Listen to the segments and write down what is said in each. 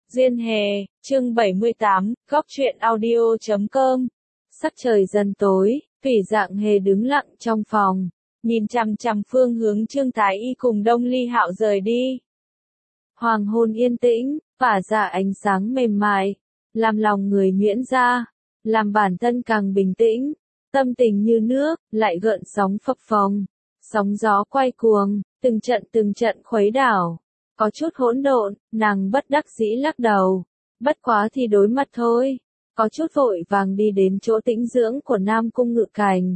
Duyên Hề, chương 78, góc truyện audio.com. Sắc trời dần tối, Thủy Dạng Hề đứng lặng trong phòng, nhìn chằm chằm phương hướng Trương Thái Y cùng Đông Ly Hạo rời đi. Hoàng hôn yên tĩnh, tỏa ra ánh sáng mềm mại, làm lòng người nhuyễn ra, làm bản thân càng bình tĩnh, tâm tình như nước, lại gợn sóng phập phồng, sóng gió quay cuồng, từng trận khuấy đảo. Có chút hỗn độn, nàng bất đắc dĩ lắc đầu. Bất quá thì đối mặt thôi. Có chút vội vàng đi đến chỗ tĩnh dưỡng của Nam Cung Ngự Cảnh.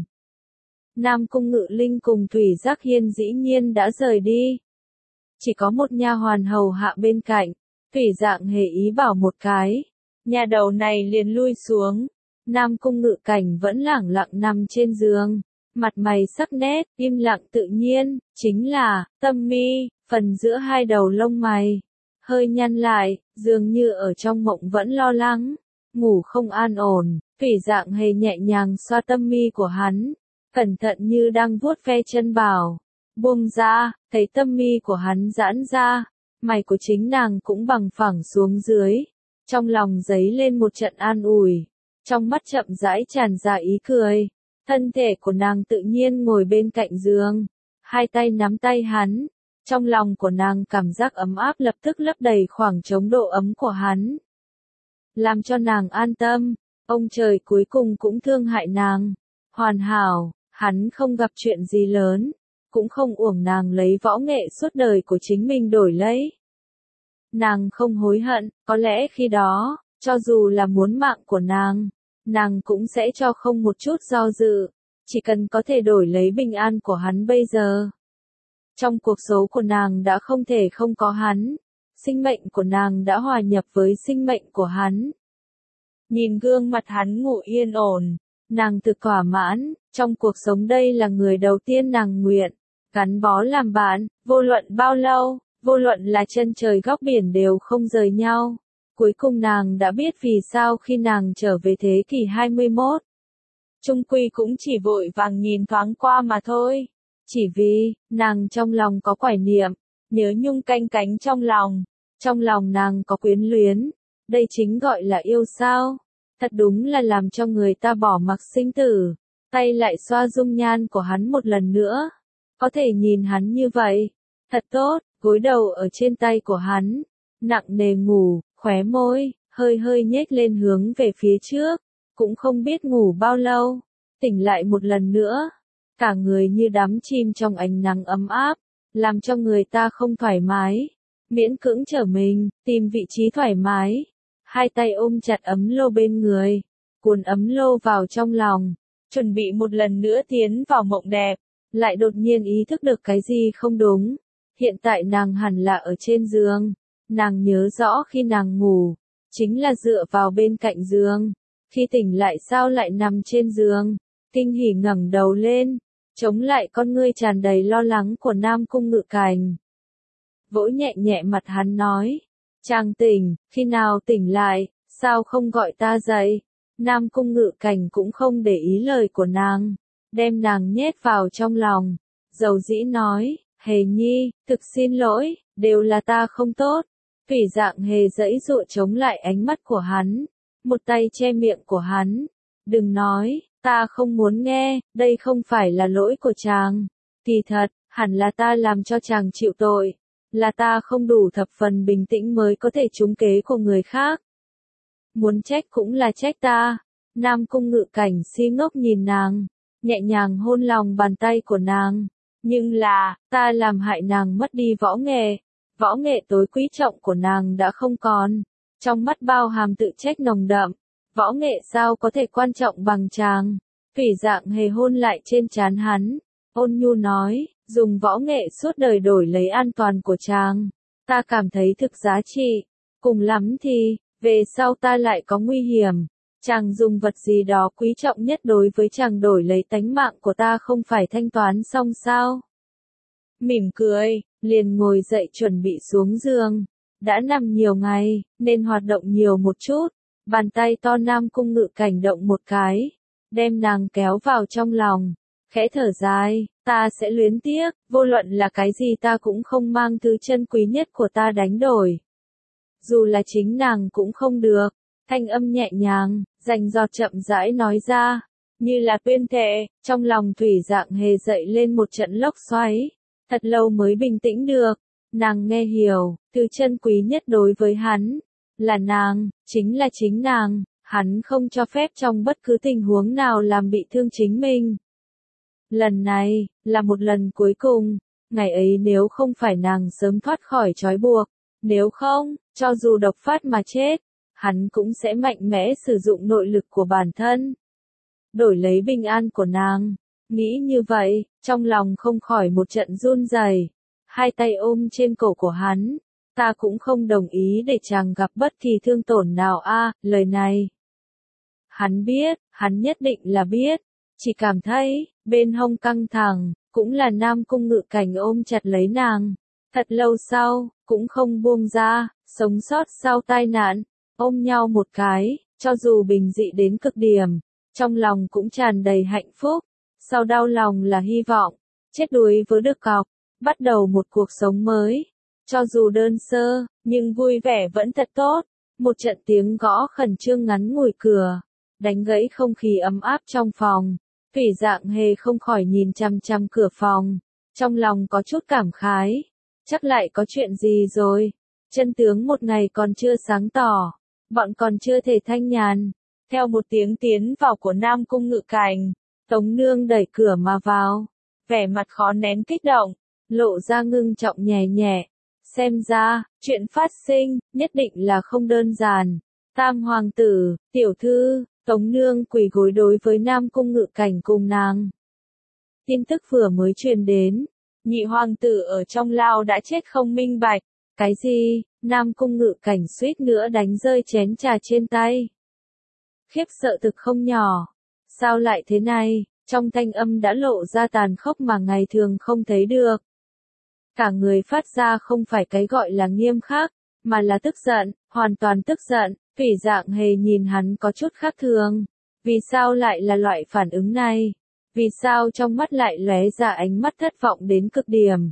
Nam Cung Ngự Linh cùng Thủy Giác Hiên dĩ nhiên đã rời đi. Chỉ có một nha hoàn hầu hạ bên cạnh. Thủy Dạng Hề ý bảo một cái. Nhà đầu này liền lui xuống. Nam Cung Ngự Cảnh vẫn lẳng lặng nằm trên giường. Mặt mày sắc nét, im lặng tự nhiên, chính là, tâm mi, phần giữa hai đầu lông mày. Hơi nhăn lại, dường như ở trong mộng vẫn lo lắng, ngủ không an ổn. Thủy Dạng Hề nhẹ nhàng xoa tâm mi của hắn, cẩn thận như đang vuốt ve chân bảo. Buông ra, thấy tâm mi của hắn giãn ra, mày của chính nàng cũng bằng phẳng xuống dưới. Trong lòng dấy lên một trận an ủi, trong mắt chậm rãi tràn ra ý cười. Thân thể của nàng tự nhiên ngồi bên cạnh giường, hai tay nắm tay hắn. Trong lòng của nàng cảm giác ấm áp lập tức lấp đầy khoảng trống độ ấm của hắn. Làm cho nàng an tâm, ông trời cuối cùng cũng thương hại nàng. Hoàn hảo, hắn không gặp chuyện gì lớn, cũng không uổng nàng lấy võ nghệ suốt đời của chính mình đổi lấy. Nàng không hối hận, có lẽ khi đó, cho dù là muốn mạng của nàng cũng sẽ cho không một chút do dự, chỉ cần có thể đổi lấy bình an của hắn bây giờ. Trong cuộc sống của nàng đã không thể không có hắn, sinh mệnh của nàng đã hòa nhập với sinh mệnh của hắn. Nhìn gương mặt hắn ngủ yên ổn, nàng thực thỏa mãn, trong cuộc sống đây là người đầu tiên nàng nguyện, gắn bó làm bạn, vô luận bao lâu, vô luận là chân trời góc biển đều không rời nhau. Cuối cùng nàng đã biết vì sao khi nàng trở về thế kỷ 21. Trung quy cũng chỉ vội vàng nhìn thoáng qua mà thôi. Chỉ vì, nàng trong lòng có quải niệm, nhớ nhung canh cánh trong lòng nàng có quyến luyến. Đây chính gọi là yêu sao. Thật đúng là làm cho người ta bỏ mặc sinh tử. Tay lại xoa dung nhan của hắn một lần nữa. Có thể nhìn hắn như vậy. Thật tốt, gối đầu ở trên tay của hắn. Nặng nề ngủ. Khóe môi, hơi nhếch lên hướng về phía trước, cũng không biết ngủ bao lâu, tỉnh lại một lần nữa, cả người như đắm chìm trong ánh nắng ấm áp, làm cho người ta không thoải mái, miễn cưỡng trở mình, tìm vị trí thoải mái, hai tay ôm chặt ấm lô bên người, cuốn ấm lô vào trong lòng, chuẩn bị một lần nữa tiến vào mộng đẹp, lại đột nhiên ý thức được cái gì không đúng, hiện tại nàng hẳn là ở trên giường. Nàng nhớ rõ khi nàng ngủ, chính là dựa vào bên cạnh giường. Khi tỉnh lại sao lại nằm trên giường, kinh hỉ ngẩng đầu lên, chống lại con ngươi tràn đầy lo lắng của Nam Cung Ngự Cảnh. Vỗ nhẹ nhẹ mặt hắn nói, chàng tỉnh, khi nào tỉnh lại, sao không gọi ta dậy? Nam Cung Ngự Cảnh cũng không để ý lời của nàng, đem nàng nhét vào trong lòng, dầu dĩ nói, Hề nhi, thực xin lỗi, đều là ta không tốt. Thủy Dạng Hề giãy giụa chống lại ánh mắt của hắn, một tay che miệng của hắn. Đừng nói, ta không muốn nghe, đây không phải là lỗi của chàng. Kỳ thật, hẳn là ta làm cho chàng chịu tội. Là ta không đủ thập phần bình tĩnh mới có thể trúng kế của người khác. Muốn trách cũng là trách ta. Nam Cung Ngự Cảnh si ngốc nhìn nàng, nhẹ nhàng hôn lòng bàn tay của nàng. Nhưng là, ta làm hại nàng mất đi võ nghệ. Võ nghệ tối quý trọng của nàng đã không còn, trong mắt bao hàm tự trách nồng đậm, võ nghệ sao có thể quan trọng bằng chàng. Thủy Dạng Hề hôn lại trên trán hắn, ôn nhu nói, dùng võ nghệ suốt đời đổi lấy an toàn của chàng, ta cảm thấy thực giá trị, cùng lắm thì, về sau ta lại có nguy hiểm, chàng dùng vật gì đó quý trọng nhất đối với chàng đổi lấy tánh mạng của ta không phải thanh toán xong sao? Mỉm cười, liền ngồi dậy chuẩn bị xuống giường. Đã nằm nhiều ngày, nên hoạt động nhiều một chút. Bàn tay to Nam Cung Ngự Cảnh động một cái, đem nàng kéo vào trong lòng. Khẽ thở dài, ta sẽ luyến tiếc, vô luận là cái gì ta cũng không mang thứ chân quý nhất của ta đánh đổi. dù là chính nàng cũng không được. Thanh âm nhẹ nhàng, rành rọt chậm rãi nói ra, như là tuyên thệ, trong lòng Thủy Dạng Hề dậy lên một trận lốc xoáy, thật lâu mới bình tĩnh được. Nàng nghe hiểu, thứ chân quý nhất đối với hắn, là nàng, chính là chính nàng, hắn không cho phép trong bất cứ tình huống nào làm bị thương chính mình. Lần này, là một lần cuối cùng, ngày ấy nếu không phải nàng sớm thoát khỏi trói buộc, nếu không, cho dù độc phát mà chết, hắn cũng sẽ mạnh mẽ sử dụng nội lực của bản thân, đổi lấy bình an của nàng. Nghĩ như vậy, trong lòng không khỏi một trận run rẩy, hai tay ôm trên cổ của hắn. Ta cũng không đồng ý để chàng gặp bất kỳ thương tổn nào lời này. Hắn biết, hắn nhất định là biết, chỉ cảm thấy, bên hông căng thẳng, cũng là Nam Cung Ngự Cảnh ôm chặt lấy nàng. Thật lâu sau, cũng không buông ra, sống sót sau tai nạn, ôm nhau một cái, cho dù bình dị đến cực điểm, trong lòng cũng tràn đầy hạnh phúc, sau đau lòng là hy vọng, chết đuối với được cọc, bắt đầu một cuộc sống mới. Cho dù đơn sơ, nhưng vui vẻ vẫn thật tốt. Một trận tiếng gõ khẩn trương ngắn ngủi cửa, đánh gãy không khí ấm áp trong phòng. Thủy Dạng Hề không khỏi nhìn chăm chăm cửa phòng, trong lòng có chút cảm khái. Chắc lại có chuyện gì rồi? Chân tướng một ngày còn chưa sáng tỏ, bọn còn chưa thể thanh nhàn. Theo một tiếng tiến vào của Nam Cung Ngự Cảnh, Tống Nương đẩy cửa mà vào, vẻ mặt khó nén kích động, lộ ra ngưng trọng nhẹ nhẹ. Xem ra, chuyện phát sinh, nhất định là không đơn giản. Tam hoàng tử, tiểu thư, Tống Nương quỳ gối đối với Nam Cung Ngự Cảnh cùng nàng. Tin tức vừa mới truyền đến, nhị hoàng tử ở trong lao đã chết không minh bạch. Cái gì? Nam Cung Ngự Cảnh suýt nữa đánh rơi chén trà trên tay. Khiếp sợ thực không nhỏ. Sao lại thế này? Trong thanh âm đã lộ ra tàn khốc mà ngày thường không thấy được. Cả người phát ra không phải cái gọi là nghiêm khắc, mà là tức giận, hoàn toàn tức giận. Thủy Dạng Hề nhìn hắn có chút khác thường. Vì sao lại là loại phản ứng này? Vì sao trong mắt lại lóe ra ánh mắt thất vọng đến cực điểm?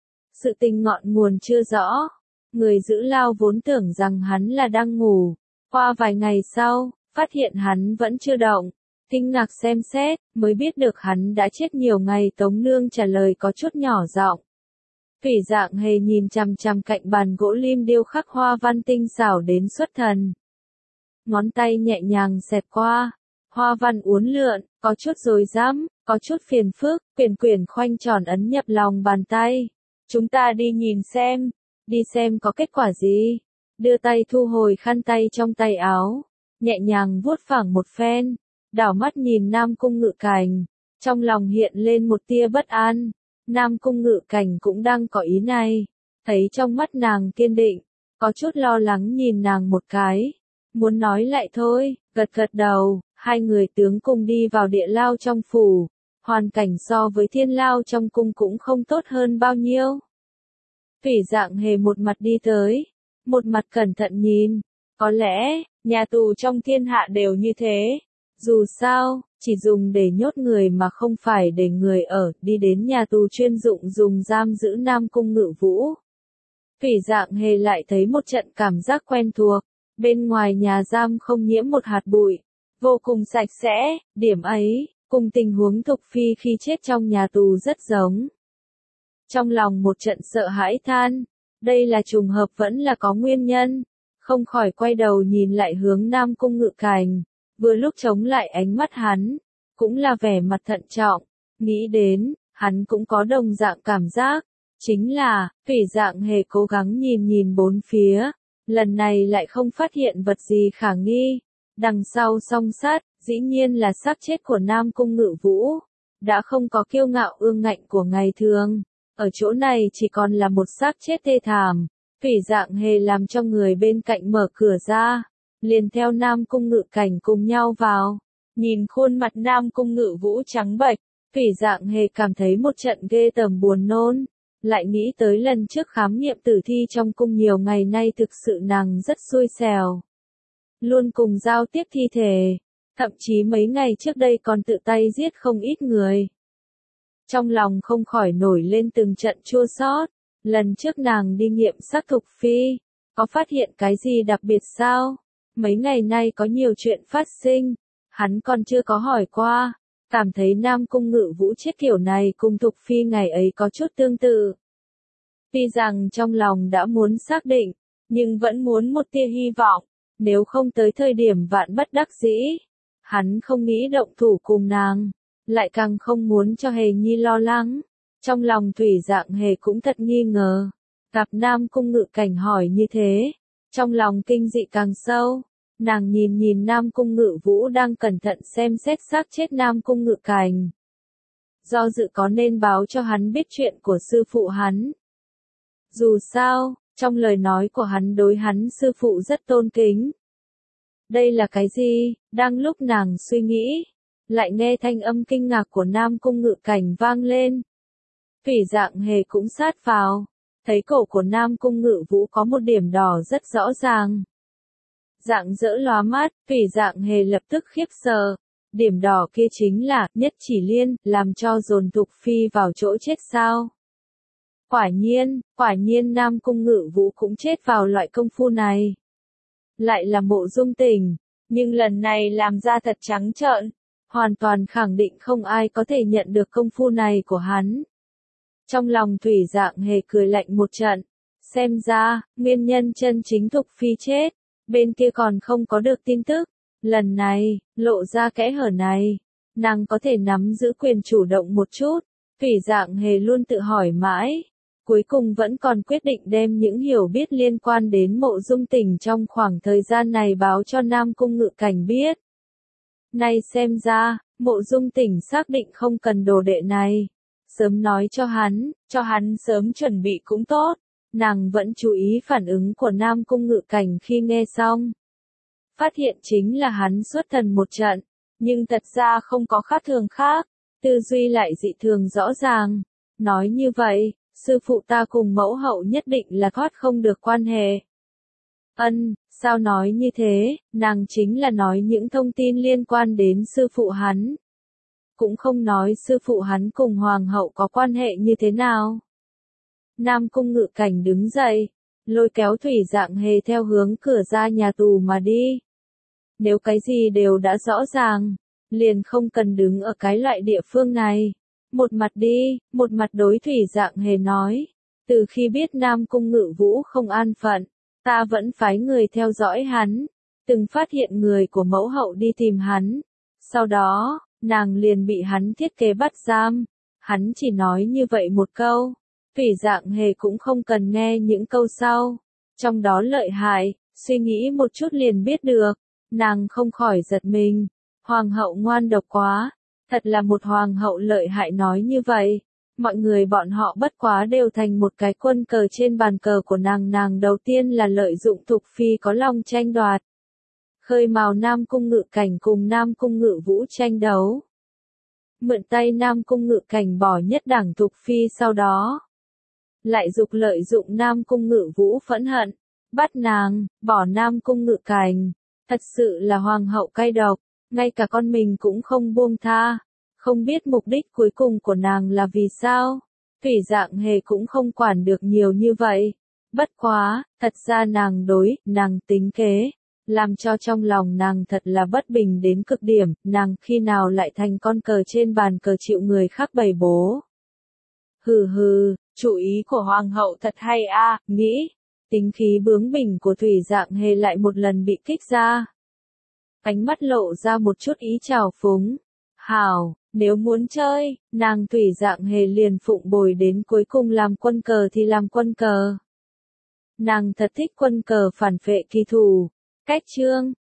Sự tình ngọn nguồn chưa rõ. Người giữ lao vốn tưởng rằng hắn là đang ngủ. Qua vài ngày sau, phát hiện hắn vẫn chưa động. Kinh ngạc xem xét, mới biết được hắn đã chết nhiều ngày. Tống Nương trả lời có chút nhỏ giọng. Thủy Dạng Hề nhìn chằm chằm cạnh bàn gỗ lim điêu khắc hoa văn tinh xảo đến xuất thần. Ngón tay nhẹ nhàng xẹt qua, hoa văn uốn lượn, có chút rối rắm, có chút phiền phức, quyển khoanh tròn ấn nhập lòng bàn tay. Chúng ta đi xem có kết quả gì. Đưa tay thu hồi khăn tay trong tay áo, nhẹ nhàng vuốt phẳng một phen, đảo mắt nhìn Nam Cung Ngự Cảnh, trong lòng hiện lên một tia bất an. Nam Cung Ngự Cảnh cũng đang có ý này, thấy trong mắt nàng kiên định, có chút lo lắng nhìn nàng một cái, muốn nói lại thôi, gật gật đầu. Hai người tướng cùng đi vào địa lao trong phủ, hoàn cảnh so với thiên lao trong cung cũng không tốt hơn bao nhiêu. Thủy Dạng Hề một mặt đi tới, một mặt cẩn thận nhìn, có lẽ, nhà tù trong thiên hạ đều như thế. Dù sao, chỉ dùng để nhốt người mà không phải để người ở. Đi đến nhà tù chuyên dụng dùng giam giữ Nam Cung Ngự Vũ. Thủy Dạng Hề lại thấy một trận cảm giác quen thuộc, bên ngoài nhà giam không nhiễm một hạt bụi, vô cùng sạch sẽ. Điểm ấy, cùng tình huống Thục Phi khi chết trong nhà tù rất giống. Trong lòng một trận sợ hãi than, đây là trùng hợp vẫn là có nguyên nhân, không khỏi quay đầu nhìn lại hướng Nam Cung Ngự Cảnh. Vừa lúc chống lại ánh mắt hắn, cũng là vẻ mặt thận trọng, nghĩ đến, hắn cũng có đồng dạng cảm giác, chính là, Thủy Dạng Hề cố gắng nhìn bốn phía, lần này lại không phát hiện vật gì khả nghi. Đằng sau song sát, dĩ nhiên là xác chết của Nam Cung Ngự Vũ, đã không có kiêu ngạo ương ngạnh của ngày thường, ở chỗ này chỉ còn là một xác chết thê thảm. Thủy Dạng Hề làm cho người bên cạnh mở cửa ra, liền theo Nam Cung Ngự Cảnh cùng nhau vào. Nhìn khuôn mặt Nam Cung Ngự Vũ trắng bệch, Thủy Dạng Hề cảm thấy một trận ghê tởm buồn nôn, lại nghĩ tới lần trước khám nghiệm tử thi trong cung nhiều ngày nay thực sự nàng rất xui xẻo. Luôn cùng giao tiếp thi thể, thậm chí mấy ngày trước đây còn tự tay giết không ít người. Trong lòng không khỏi nổi lên từng trận chua xót. Lần trước nàng đi nghiệm xác Thục Phi, Có phát hiện cái gì đặc biệt sao? Mấy ngày nay có nhiều chuyện phát sinh, hắn còn chưa có hỏi qua, cảm thấy Nam Cung Ngự Vũ chết kiểu này cùng Thục Phi ngày ấy có chút tương tự. Tuy rằng trong lòng đã muốn xác định, nhưng vẫn muốn một tia hy vọng, nếu không tới thời điểm vạn bất đắc dĩ, hắn không nghĩ động thủ cùng nàng, lại càng không muốn cho Hề Nhi lo lắng. Trong lòng Thủy Dạng Hề cũng thật nghi ngờ, gặp Nam Cung Ngự Cảnh hỏi như thế, trong lòng kinh dị càng sâu. Nàng nhìn nhìn Nam Cung Ngự Vũ đang cẩn thận xem xét xác chết Nam Cung Ngự Cảnh. Do dự có nên báo cho hắn biết chuyện của sư phụ hắn. Dù sao, trong lời nói của hắn đối hắn sư phụ rất tôn kính. Đây là cái gì? Đang lúc nàng suy nghĩ, lại nghe thanh âm kinh ngạc của Nam Cung Ngự Cảnh vang lên. Thủy Dạng Hề cũng sát vào, thấy cổ của Nam Cung Ngự Vũ có một điểm đỏ rất rõ ràng. Dạng dỡ lóa mắt, Thủy Dạng Hề lập tức khiếp sợ. Điểm đỏ kia chính là Nhất Chỉ Liên, làm cho dồn Thục Phi vào chỗ chết sao? Quả nhiên Nam Cung Ngự Vũ cũng chết vào loại công phu này. Lại là Mộ Dung Tình, nhưng lần này làm ra thật trắng trợn, hoàn toàn khẳng định không ai có thể nhận được công phu này của hắn. Trong lòng Thủy Dạng Hề cười lạnh một trận, xem ra, nguyên nhân chân chính Thục Phi chết, bên kia còn không có được tin tức. Lần này, lộ ra kẽ hở này, nàng có thể nắm giữ quyền chủ động một chút. Thủy Dạng Hề luôn tự hỏi mãi, cuối cùng vẫn còn quyết định đem những hiểu biết liên quan đến Mộ Dung Tình trong khoảng thời gian này báo cho Nam Cung Ngự Cảnh biết. Nay xem ra, Mộ Dung Tình xác định không cần đồ đệ này. Sớm nói cho hắn sớm chuẩn bị cũng tốt. Nàng vẫn chú ý phản ứng của Nam Cung Ngự Cảnh khi nghe xong. Phát hiện chính là hắn xuất thần một trận, nhưng thật ra không có khác thường khác, tư duy lại dị thường rõ ràng. Nói như vậy, sư phụ ta cùng mẫu hậu nhất định là thoát không được quan hệ. Sao nói như thế, nàng chính là nói những thông tin liên quan đến sư phụ hắn. Cũng không nói sư phụ hắn cùng hoàng hậu có quan hệ như thế nào. Nam Cung Ngự Cảnh đứng dậy, lôi kéo Thủy Dạng Hề theo hướng cửa ra nhà tù mà đi. Nếu cái gì đều đã rõ ràng, liền không cần đứng ở cái loại địa phương này. Một mặt đi, một mặt đối Thủy Dạng Hề nói. Từ khi biết Nam Cung Ngự Vũ không an phận, ta vẫn phái người theo dõi hắn. Từng phát hiện người của mẫu hậu đi tìm hắn. Sau đó, nàng liền bị hắn thiết kế bắt giam. Hắn chỉ nói như vậy một câu. Thủy Dạng Hề cũng không cần nghe những câu sau. Trong đó lợi hại, suy nghĩ một chút liền biết được. Nàng không khỏi giật mình. Hoàng hậu ngoan độc quá. Thật là một hoàng hậu lợi hại nói như vậy. Mọi người bọn họ bất quá đều thành một cái quân cờ trên bàn cờ của nàng. Nàng đầu tiên là lợi dụng Thục Phi có lòng tranh đoạt. Khơi mào Nam Cung Ngự Cảnh cùng Nam Cung Ngự Vũ tranh đấu. Mượn tay Nam Cung Ngự Cảnh bỏ nhất đảng Thục Phi sau đó. Lại dục lợi dụng Nam Cung Ngự Vũ phẫn hận. Bắt nàng, bỏ Nam Cung Ngự Cảnh. Thật sự là hoàng hậu cay độc. Ngay cả con mình cũng không buông tha. Không biết mục đích cuối cùng của nàng là vì sao. Thủy Dạng Hề cũng không quản được nhiều như vậy. Bất quá, thật ra nàng tính kế. Làm cho trong lòng nàng thật là bất bình đến cực điểm. Nàng khi nào lại thành con cờ trên bàn cờ chịu người khác bày bố. Chủ ý của hoàng hậu thật hay a, nghĩ. Tính khí bướng bỉnh của Thủy Dạng Hề lại một lần bị kích ra. Ánh mắt lộ ra một chút ý trào phúng. Hảo, nếu muốn chơi, nàng Thủy Dạng Hề liền phụng bồi đến cuối cùng làm quân cờ thì làm quân cờ. Nàng thật thích quân cờ phản vệ kỳ thủ. Cách chương